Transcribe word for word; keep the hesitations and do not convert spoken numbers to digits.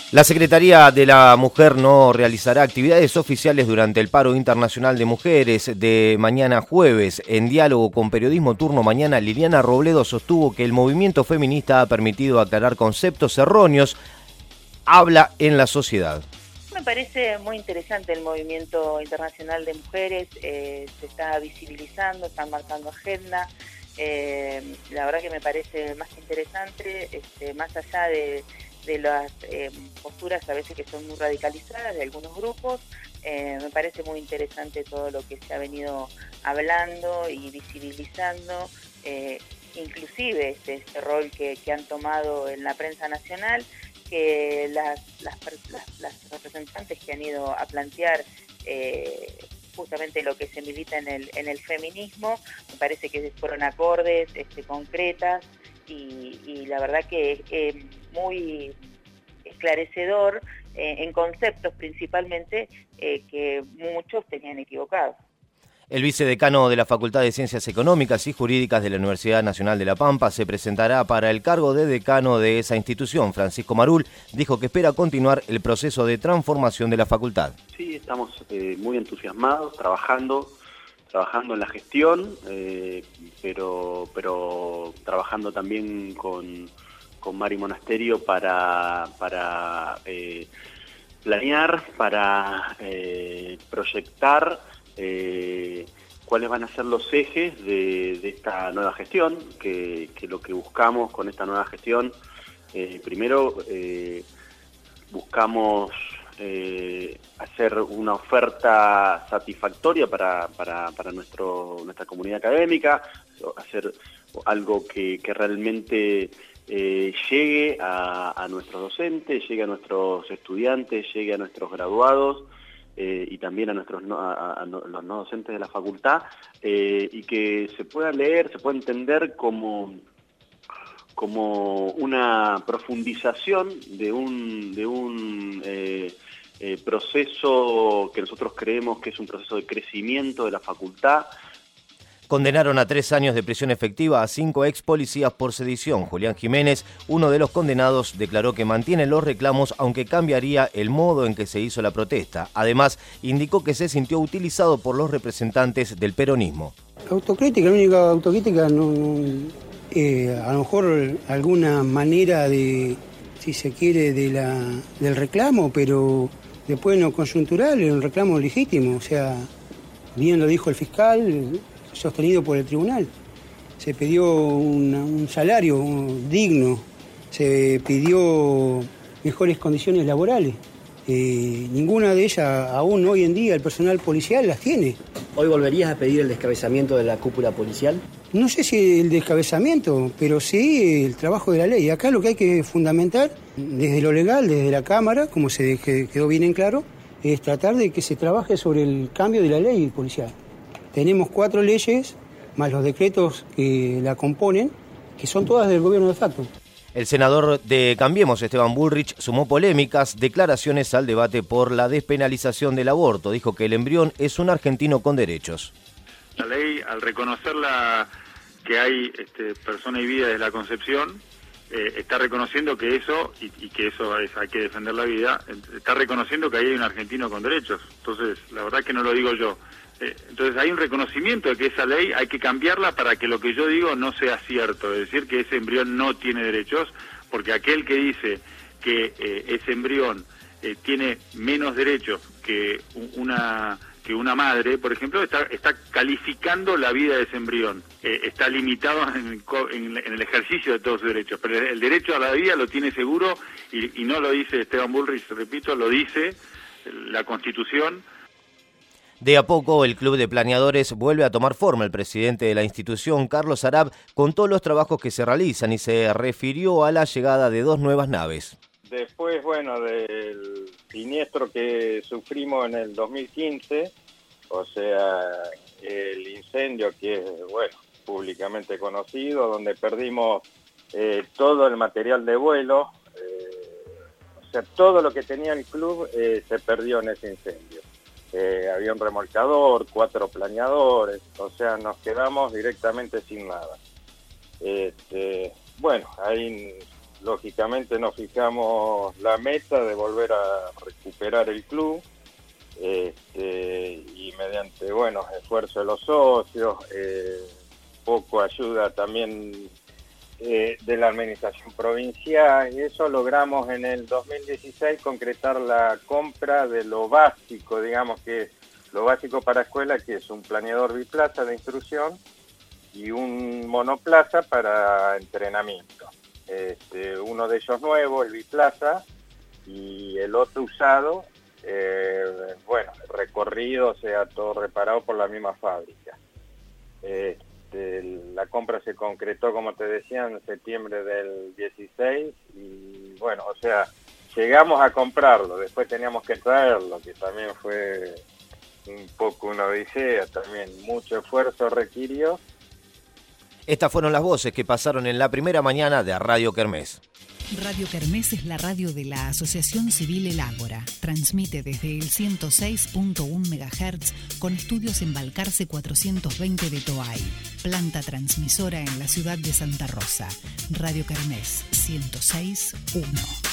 La Secretaría de la Mujer no realizará actividades oficiales durante el paro internacional de mujeres de mañana jueves. En diálogo con Periodismo Turno Mañana, Liliana Robledo sostuvo que el movimiento feminista ha permitido aclarar conceptos erróneos. Habla en la sociedad. Me parece muy interesante el movimiento internacional de mujeres, eh, se está visibilizando, están marcando agenda. Eh, la verdad que me parece más interesante, este, más allá de... de las eh, posturas a veces que son muy radicalizadas de algunos grupos, eh, me parece muy interesante todo lo que se ha venido hablando y visibilizando, eh, inclusive este, este rol que, que han tomado en la prensa nacional, que las, las, las, las representantes que han ido a plantear eh, justamente lo que se milita en el, en el feminismo, me parece que fueron acordes, este, concretas, y, y la verdad que es eh, muy esclarecedor eh, en conceptos principalmente eh, que muchos tenían equivocados. El vicedecano de la Facultad de Ciencias Económicas y Jurídicas de la Universidad Nacional de La Pampa se presentará para el cargo de decano de esa institución. Francisco Marul dijo que espera continuar el proceso de transformación de la facultad. Sí, estamos eh, muy entusiasmados, trabajando trabajando en la gestión, eh, pero, pero trabajando también con, con Mari Monasterio para, para eh, planear, para eh, proyectar eh, cuáles van a ser los ejes de, de esta nueva gestión, que, que lo que buscamos con esta nueva gestión, eh, primero eh, buscamos Eh, hacer una oferta satisfactoria para, para, para nuestro, nuestra comunidad académica, hacer algo que, que realmente eh, llegue a, a nuestros docentes, llegue a nuestros estudiantes, llegue a nuestros graduados eh, y también a, nuestros no, a, a los no docentes de la facultad, eh, y que se pueda leer, se pueda entender como... como una profundización de un, de un eh, eh, proceso que nosotros creemos que es un proceso de crecimiento de la facultad. Condenaron a tres años de prisión efectiva a cinco ex policías por sedición. Julián Jiménez, uno de los condenados, declaró que mantiene los reclamos aunque cambiaría el modo en que se hizo la protesta. Además, indicó que se sintió utilizado por los representantes del peronismo. Autocrítica, la única autocrítica no... no... Eh, a lo mejor alguna manera de, si se quiere, de la, del reclamo, pero después en lo coyuntural es un reclamo legítimo, o sea, bien lo dijo el fiscal, sostenido por el tribunal. Se pidió una, un salario digno, se pidió mejores condiciones laborales. Eh, ninguna de ellas, aún hoy en día, el personal policial las tiene. ¿Hoy volverías a pedir el descabezamiento de la cúpula policial? No sé si el descabezamiento, pero sí el trabajo de la ley. Acá lo que hay que fundamentar, desde lo legal, desde la Cámara, como se quedó bien en claro, es tratar de que se trabaje sobre el cambio de la ley policial. Tenemos cuatro leyes, más los decretos que la componen, que son todas del gobierno de facto. El senador de Cambiemos, Esteban Bullrich, sumó polémicas declaraciones al debate por la despenalización del aborto. Dijo que el embrión es un argentino con derechos. La ley, al reconocerla que hay este, persona y vida desde la concepción, eh, está reconociendo que eso, y, y que eso es, hay que defender la vida, está reconociendo que ahí hay un argentino con derechos. Entonces, la verdad que no lo digo yo. Eh, entonces hay un reconocimiento de que esa ley hay que cambiarla para que lo que yo digo no sea cierto, es decir, que ese embrión no tiene derechos, porque aquel que dice que eh, ese embrión eh, tiene menos derechos que una... que una madre, por ejemplo, está, está calificando la vida de ese embrión, eh, está limitado en, en, en el ejercicio de todos sus derechos, pero el derecho a la vida lo tiene seguro y, y no lo dice Esteban Bullrich, repito, lo dice la Constitución. De a poco, el Club de Planeadores vuelve a tomar forma. El presidente de la institución, Carlos Arab, contó los trabajos que se realizan y se refirió a la llegada de dos nuevas naves. Después, bueno, del siniestro que sufrimos en el dos mil quince, o sea, el incendio que es, bueno, públicamente conocido, donde perdimos eh, todo el material de vuelo, eh, o sea, todo lo que tenía el club eh, se perdió en ese incendio. Eh, había un remolcador, cuatro planeadores, o sea, nos quedamos directamente sin nada. Este, bueno, ahí lógicamente nos fijamos la meta de volver a recuperar el club, este, y mediante buenos esfuerzos de los socios, eh, poco ayuda también eh, de la administración provincial, y eso logramos en el dos mil dieciséis concretar la compra de lo básico, digamos que lo básico para escuela, que es un planeador biplaza de instrucción y un monoplaza para entrenamiento. Este, uno de ellos nuevo, el biplaza, y el otro usado, eh, bueno, recorrido, o sea, todo reparado por la misma fábrica. Este, la compra se concretó, como te decía, en septiembre del dieciséis, y bueno, o sea, llegamos a comprarlo, después teníamos que traerlo, que también fue un poco una odisea, también mucho esfuerzo requirió. Estas fueron las voces que pasaron en la primera mañana de Radio Kermés. Radio Kermés es la radio de la Asociación Civil El Ágora. Transmite desde el ciento seis punto uno megahertz con estudios en Balcarce cuatrocientos veinte de Toay. Planta transmisora en la ciudad de Santa Rosa. Radio Kermés ciento seis punto uno.